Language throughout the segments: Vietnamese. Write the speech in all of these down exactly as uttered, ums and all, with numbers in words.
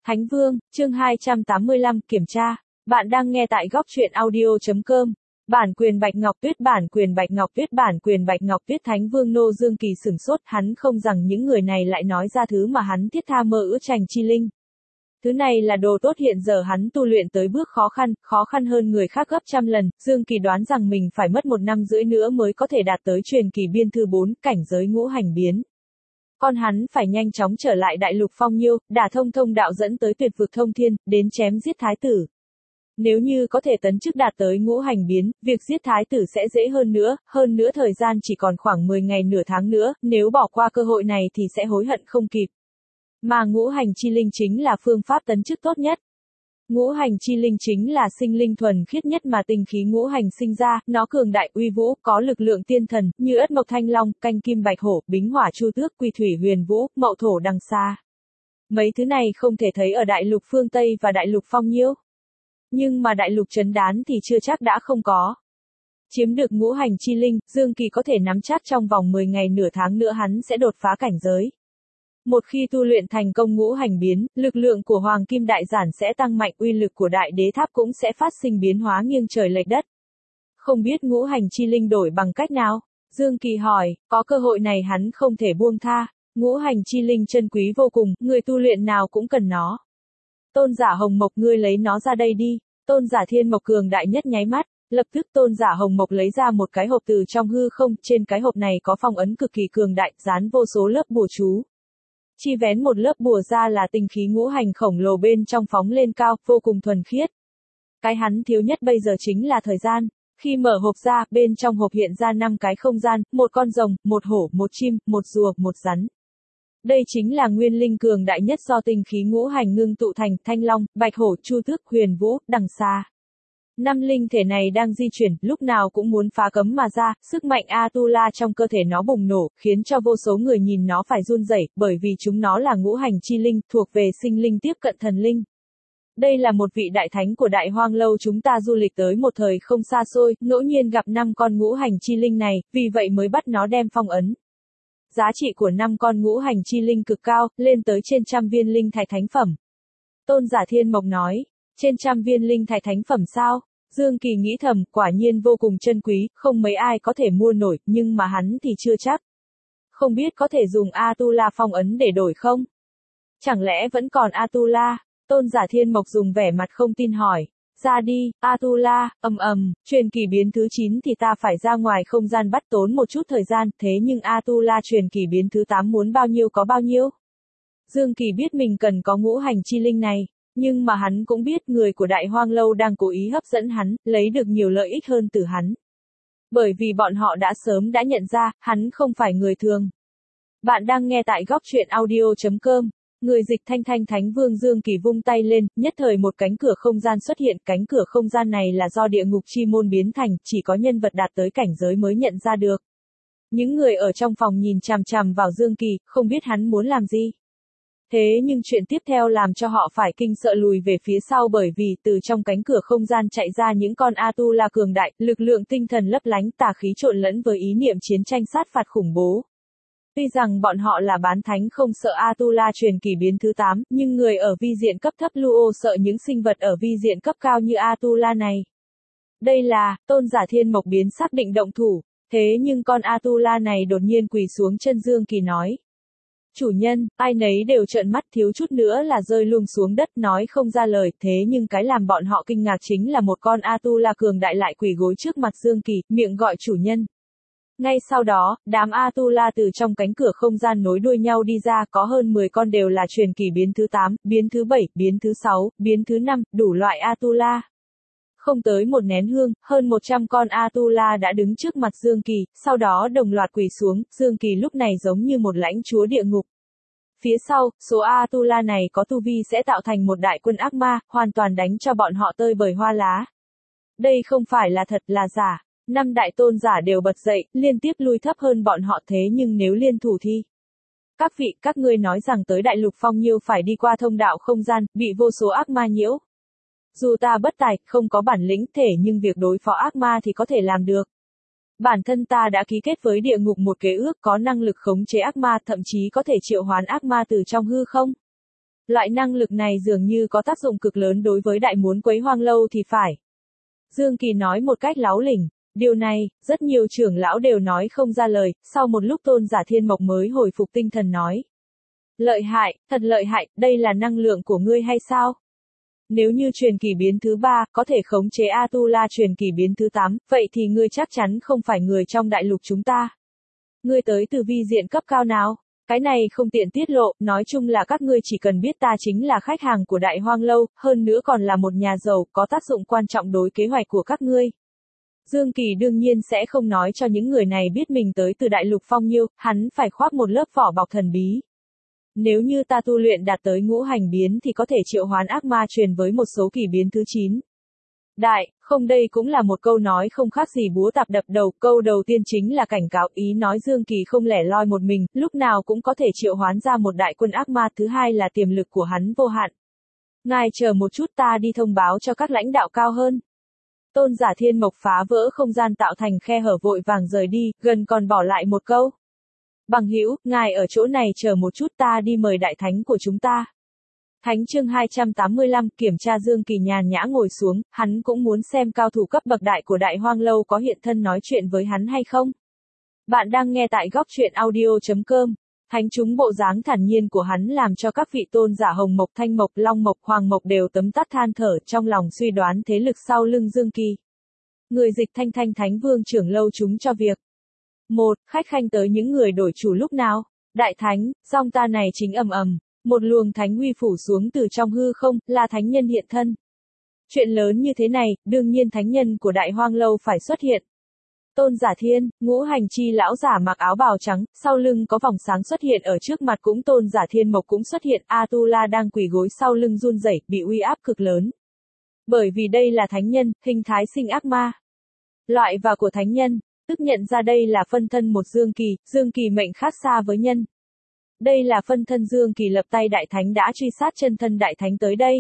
Thánh Vương, chương hai trăm tám mươi lăm, kiểm tra. Bạn đang nghe tại góc truyện audio.com. Bản quyền Bạch Ngọc Tuyết, bản quyền Bạch Ngọc Tuyết, bản quyền Bạch Ngọc Tuyết. Thánh Vương Nô Dương Kỳ sửng sốt, hắn không rằng những người này lại nói ra thứ mà hắn thiết tha mơ ước Trành Chi Linh. Thứ này là đồ tốt, hiện giờ hắn tu luyện tới bước khó khăn, khó khăn hơn người khác gấp trăm lần. Dương Kỳ đoán rằng mình phải mất một năm rưỡi nữa mới có thể đạt tới truyền kỳ biên thư bốn, cảnh giới ngũ hành biến. Con hắn phải nhanh chóng trở lại đại lục Phong Nhiêu, đả thông thông đạo dẫn tới tuyệt vực thông thiên, đến chém giết thái tử. Nếu như có thể tấn chức đạt tới ngũ hành biến, việc giết thái tử sẽ dễ hơn nữa, hơn nữa thời gian chỉ còn khoảng mười ngày nửa tháng nữa, nếu bỏ qua cơ hội này thì sẽ hối hận không kịp. Mà ngũ hành chi linh chính là phương pháp tấn chức tốt nhất. Ngũ hành chi linh chính là sinh linh thuần khiết nhất mà tinh khí ngũ hành sinh ra, nó cường đại uy vũ, có lực lượng tiên thần, như ất mộc thanh long, canh kim bạch hổ, bính hỏa chu tước, quy thủy huyền vũ, mậu thổ đằng xa. Mấy thứ này không thể thấy ở đại lục phương Tây và đại lục Phong Nhiêu. Nhưng mà đại lục Trấn Đán thì chưa chắc đã không có. Chiếm được ngũ hành chi linh, Dương Kỳ có thể nắm chắc trong vòng mười ngày nửa tháng nữa hắn sẽ đột phá cảnh giới. Một khi tu luyện thành công ngũ hành biến, lực lượng của Hoàng Kim Đại Giản sẽ tăng mạnh, uy lực của Đại Đế Tháp cũng sẽ phát sinh biến hóa nghiêng trời lệch đất. Không biết ngũ hành chi linh đổi bằng cách nào? Dương Kỳ hỏi, có cơ hội này hắn không thể buông tha. Ngũ hành chi linh chân quý vô cùng, người tu luyện nào cũng cần nó. Tôn giả Hồng Mộc, ngươi lấy nó ra đây đi. Tôn giả Thiên Mộc cường đại nhất nháy mắt, lập tức Tôn giả Hồng Mộc lấy ra một cái hộp từ trong hư không, trên cái hộp này có phong ấn cực kỳ cường đại, dán vô số lớp bùa chú. Chi vén một lớp bùa ra là tinh khí ngũ hành khổng lồ bên trong phóng lên cao, vô cùng thuần khiết. Cái hắn thiếu nhất bây giờ chính là thời gian. Khi mở hộp ra, bên trong hộp hiện ra năm cái không gian, một con rồng, một hổ, một chim, một rùa, một rắn. Đây chính là nguyên linh cường đại nhất do tinh khí ngũ hành ngưng tụ thành, thanh long, bạch hổ, chu tước, huyền vũ, đằng xa. Năm linh thể này đang di chuyển, lúc nào cũng muốn phá cấm mà ra, sức mạnh Atula trong cơ thể nó bùng nổ, khiến cho vô số người nhìn nó phải run rẩy, bởi vì chúng nó là ngũ hành chi linh, thuộc về sinh linh tiếp cận thần linh. Đây là một vị đại thánh của Đại Hoang Lâu, chúng ta du lịch tới một thời không xa xôi, ngẫu nhiên gặp năm con ngũ hành chi linh này, vì vậy mới bắt nó đem phong ấn. Giá trị của năm con ngũ hành chi linh cực cao, lên tới trên trăm viên linh thạch thánh phẩm. Tôn giả Thiên Mộc nói. Trên trăm viên linh thạch thánh phẩm sao? Dương Kỳ nghĩ thầm, quả nhiên vô cùng chân quý, không mấy ai có thể mua nổi, nhưng mà hắn thì chưa chắc. Không biết có thể dùng Atula phong ấn để đổi không? Chẳng lẽ vẫn còn Atula? Tôn giả Thiên Mộc dùng vẻ mặt không tin hỏi. Ra đi, Atula, ầm ầm, truyền kỳ biến thứ chín thì ta phải ra ngoài không gian bắt tốn một chút thời gian, thế nhưng Atula truyền kỳ biến thứ tám muốn bao nhiêu có bao nhiêu? Dương Kỳ biết mình cần có ngũ hành chi linh này. Nhưng mà hắn cũng biết người của Đại Hoang Lâu đang cố ý hấp dẫn hắn, lấy được nhiều lợi ích hơn từ hắn. Bởi vì bọn họ đã sớm đã nhận ra, hắn không phải người thường. Bạn đang nghe tại góc truyện audio.com. Người dịch Thanh Thanh. Thánh Vương Dương Kỳ vung tay lên, nhất thời một cánh cửa không gian xuất hiện, cánh cửa không gian này là do địa ngục chi môn biến thành, chỉ có nhân vật đạt tới cảnh giới mới nhận ra được. Những người ở trong phòng nhìn chằm chằm vào Dương Kỳ, không biết hắn muốn làm gì. Thế nhưng chuyện tiếp theo làm cho họ phải kinh sợ lùi về phía sau, bởi vì từ trong cánh cửa không gian chạy ra những con Atula cường đại, lực lượng tinh thần lấp lánh, tà khí trộn lẫn với ý niệm chiến tranh sát phạt khủng bố. Tuy rằng bọn họ là bán thánh không sợ Atula truyền kỳ biến thứ tám, nhưng người ở vi diện cấp thấp Luo sợ những sinh vật ở vi diện cấp cao như Atula này. Đây là, Tôn giả Thiên Mộc biến xác định động thủ, thế nhưng con Atula này đột nhiên quỳ xuống chân Dương Kỳ nói. Chủ nhân, ai nấy đều trợn mắt, thiếu chút nữa là rơi luôn xuống đất, nói không ra lời, thế nhưng cái làm bọn họ kinh ngạc chính là một con Atula cường đại lại quỳ gối trước mặt Dương Kỳ, miệng gọi chủ nhân. Ngay sau đó, đám Atula từ trong cánh cửa không gian nối đuôi nhau đi ra, có hơn mười con đều là truyền kỳ biến thứ tám, biến thứ bảy, biến thứ sáu, biến thứ năm, đủ loại Atula. Không tới một nén hương, hơn một trăm con Atula đã đứng trước mặt Dương Kỳ, sau đó đồng loạt quỳ xuống, Dương Kỳ lúc này giống như một lãnh chúa địa ngục. Phía sau, số Atula này có tu vi sẽ tạo thành một đại quân ác ma, hoàn toàn đánh cho bọn họ tơi bời hoa lá. Đây không phải là thật, là giả. Năm đại tôn giả đều bật dậy, liên tiếp lui thấp hơn bọn họ, thế nhưng nếu liên thủ thì... Các vị, các ngươi nói rằng tới đại lục Phong Nhiêu phải đi qua thông đạo không gian, bị vô số ác ma nhiễu. Dù ta bất tài, không có bản lĩnh thể nhưng việc đối phó ác ma thì có thể làm được. Bản thân ta đã ký kết với địa ngục một kế ước có năng lực khống chế ác ma, thậm chí có thể triệu hoán ác ma từ trong hư không. Loại năng lực này dường như có tác dụng cực lớn đối với đại muốn quấy hoang lâu thì phải. Dương Kỳ nói một cách láo lỉnh. Điều này, rất nhiều trưởng lão đều nói không ra lời, sau một lúc Tôn Giả Thiên Mộc mới hồi phục tinh thần nói. Lợi hại, thật lợi hại, đây là năng lượng của ngươi hay sao? Nếu như truyền kỳ biến thứ ba, có thể khống chế Atula truyền kỳ biến thứ tám, vậy thì ngươi chắc chắn không phải người trong đại lục chúng ta. Ngươi tới từ vi diện cấp cao nào? Cái này không tiện tiết lộ, nói chung là các ngươi chỉ cần biết ta chính là khách hàng của Đại Hoang Lâu, hơn nữa còn là một nhà giàu, có tác dụng quan trọng đối kế hoạch của các ngươi. Dương Kỳ đương nhiên sẽ không nói cho những người này biết mình tới từ đại lục Phong Nhiêu, hắn phải khoác một lớp vỏ bọc thần bí. Nếu như ta tu luyện đạt tới ngũ hành biến thì có thể triệu hoán ác ma truyền với một số kỳ biến thứ chín. Đại, không đây cũng là một câu nói không khác gì búa tạp đập đầu, câu đầu tiên chính là cảnh cáo ý nói Dương Kỳ không lẻ loi một mình, lúc nào cũng có thể triệu hoán ra một đại quân ác ma, thứ hai là tiềm lực của hắn vô hạn. Ngài chờ một chút ta đi thông báo cho các lãnh đạo cao hơn. Tôn Giả Thiên Mộc phá vỡ không gian tạo thành khe hở vội vàng rời đi, gần còn bỏ lại một câu. Bằng hữu, ngài ở chỗ này chờ một chút ta đi mời đại thánh của chúng ta. Thánh chương hai trăm tám mươi lăm, kiểm tra Dương Kỳ nhàn nhã ngồi xuống, hắn cũng muốn xem cao thủ cấp bậc đại của Đại Hoang Lâu có hiện thân nói chuyện với hắn hay không. Bạn đang nghe tại góc truyện audio chấm com. Thánh chúng bộ dáng thản nhiên của hắn làm cho các vị tôn giả Hồng Mộc, Thanh Mộc, Long Mộc, Hoàng Mộc đều tấm tắc than thở, trong lòng suy đoán thế lực sau lưng Dương Kỳ. Người dịch Thanh Thanh Thánh Vương trưởng lâu chúng cho việc. Một, khách khanh tới những người đổi chủ lúc nào? Đại thánh, song ta này chính ầm ầm, một luồng thánh huy phủ xuống từ trong hư không, là thánh nhân hiện thân. Chuyện lớn như thế này, đương nhiên thánh nhân của Đại Hoang Lâu phải xuất hiện. Tôn Giả Thiên, ngũ hành chi lão giả mặc áo bào trắng, sau lưng có vòng sáng xuất hiện ở trước mặt cũng Tôn Giả Thiên Mộc cũng xuất hiện, Atula đang quỳ gối sau lưng run rẩy, bị uy áp cực lớn. Bởi vì đây là thánh nhân, hình thái sinh ác ma. Loại và của thánh nhân, tức nhận ra đây là phân thân một Dương Kỳ, Dương Kỳ mệnh khác xa với nhân. Đây là phân thân Dương Kỳ lập tay đại thánh đã truy sát chân thân đại thánh tới đây.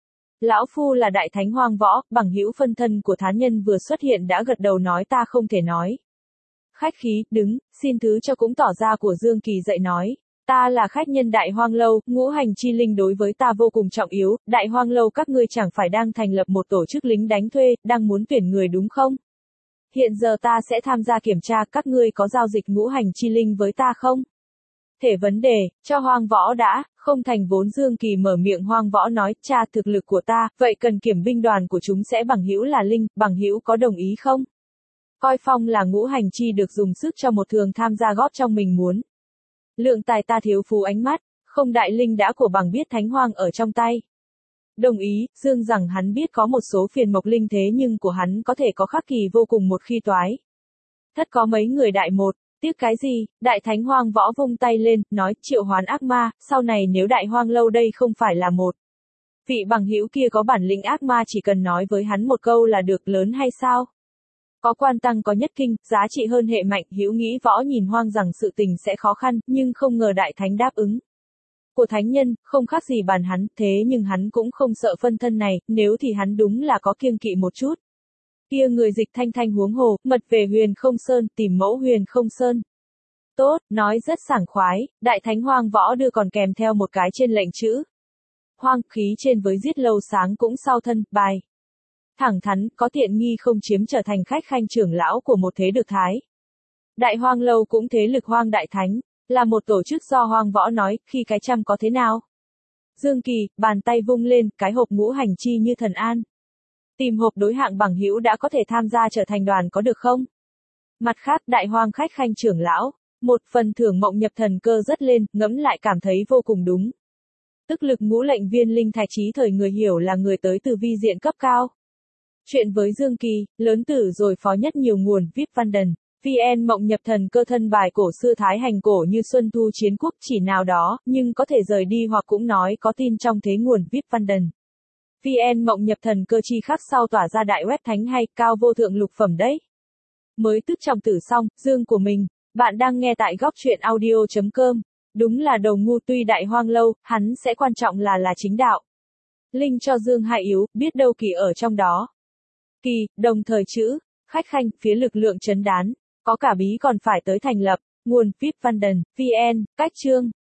Lão Phu là đại thánh hoang võ, bằng hữu phân thân của thán nhân vừa xuất hiện đã gật đầu nói ta không thể nói. Khách khí, đứng, xin thứ cho cũng tỏ ra của Dương Kỳ dậy nói. Ta là khách nhân Đại Hoang Lâu, ngũ hành chi linh đối với ta vô cùng trọng yếu, Đại Hoang Lâu các ngươi chẳng phải đang thành lập một tổ chức lính đánh thuê, đang muốn tuyển người đúng không? Hiện giờ ta sẽ tham gia kiểm tra các ngươi có giao dịch ngũ hành chi linh với ta không? Thể vấn đề, cho Hoang Võ đã, không thành vốn Dương Kỳ mở miệng Hoang Võ nói, cha thực lực của ta, vậy cần kiểm binh đoàn của chúng sẽ bằng hữu là linh, bằng hữu có đồng ý không? Coi phong là ngũ hành chi được dùng sức cho một thường tham gia góp trong mình muốn. Lượng tài ta thiếu phú ánh mắt, không đại linh đã của bằng biết thánh hoang ở trong tay. Đồng ý, Dương rằng hắn biết có một số phiền mộc linh thế nhưng của hắn có thể có khắc kỳ vô cùng một khi toái. Thất có mấy người đại một, tiếc cái gì, đại thánh Hoang Võ vung tay lên, nói triệu hoán ác ma, sau này nếu Đại Hoang Lâu đây không phải là một. Vị bằng hữu kia có bản lĩnh ác ma chỉ cần nói với hắn một câu là được lớn hay sao? Có quan tăng có nhất kinh, giá trị hơn hệ mạnh, hữu nghĩ võ nhìn hoang rằng sự tình sẽ khó khăn, nhưng không ngờ đại thánh đáp ứng. Của thánh nhân, không khác gì bàn hắn, thế nhưng hắn cũng không sợ phân thân này, nếu thì hắn đúng là có kiêng kỵ một chút. Kia người dịch Thanh Thanh huống hồ, mật về Huyền Không Sơn, tìm mẫu Huyền Không Sơn. Tốt, nói rất sảng khoái, đại thánh Hoang Võ đưa còn kèm theo một cái trên lệnh chữ. Hoang khí trên với giết lâu sáng cũng sau thân, bài. Thẳng thắn, có tiện nghi không chiếm trở thành khách khanh trưởng lão của một thế lực thái. Đại Hoang Lâu cũng thế lực Hoang Đại Thánh, là một tổ chức do Hoang Võ nói, khi cái trăm có thế nào? Dương Kỳ, bàn tay vung lên, cái hộp ngũ hành chi như thần an. Tìm hộp đối hạng bằng hữu đã có thể tham gia trở thành đoàn có được không? Mặt khác, Đại Hoang khách khanh trưởng lão, một phần thưởng mộng nhập thần cơ rất lên, ngẫm lại cảm thấy vô cùng đúng. Tức lực ngũ lệnh viên linh thạch trí thời người hiểu là người tới từ vi diện cấp cao. Chuyện với Dương Kỳ, lớn tử rồi phó nhất nhiều nguồn, vê i pê Văn Đần, vê en mộng nhập thần cơ thân bài cổ xưa thái hành cổ như Xuân Thu Chiến Quốc chỉ nào đó, nhưng có thể rời đi hoặc cũng nói có tin trong thế nguồn, vê i pê Văn Đần. vê en mộng nhập thần cơ chi khắc sau tỏa ra đại web thánh hay, cao vô thượng lục phẩm đấy. Mới tức trọng tử xong, Dương của mình, bạn đang nghe tại góc truyện audio chấm com. Đúng là đầu ngu tuy Đại Hoang Lâu, hắn sẽ quan trọng là là chính đạo. Linh cho Dương hai yếu, biết đâu kỳ ở trong đó. Kỳ, đồng thời chữ, khách khanh, phía lực lượng trấn đán, có cả bí còn phải tới thành lập, nguồn, vê i pê Văn Đần, vê en, cách chương.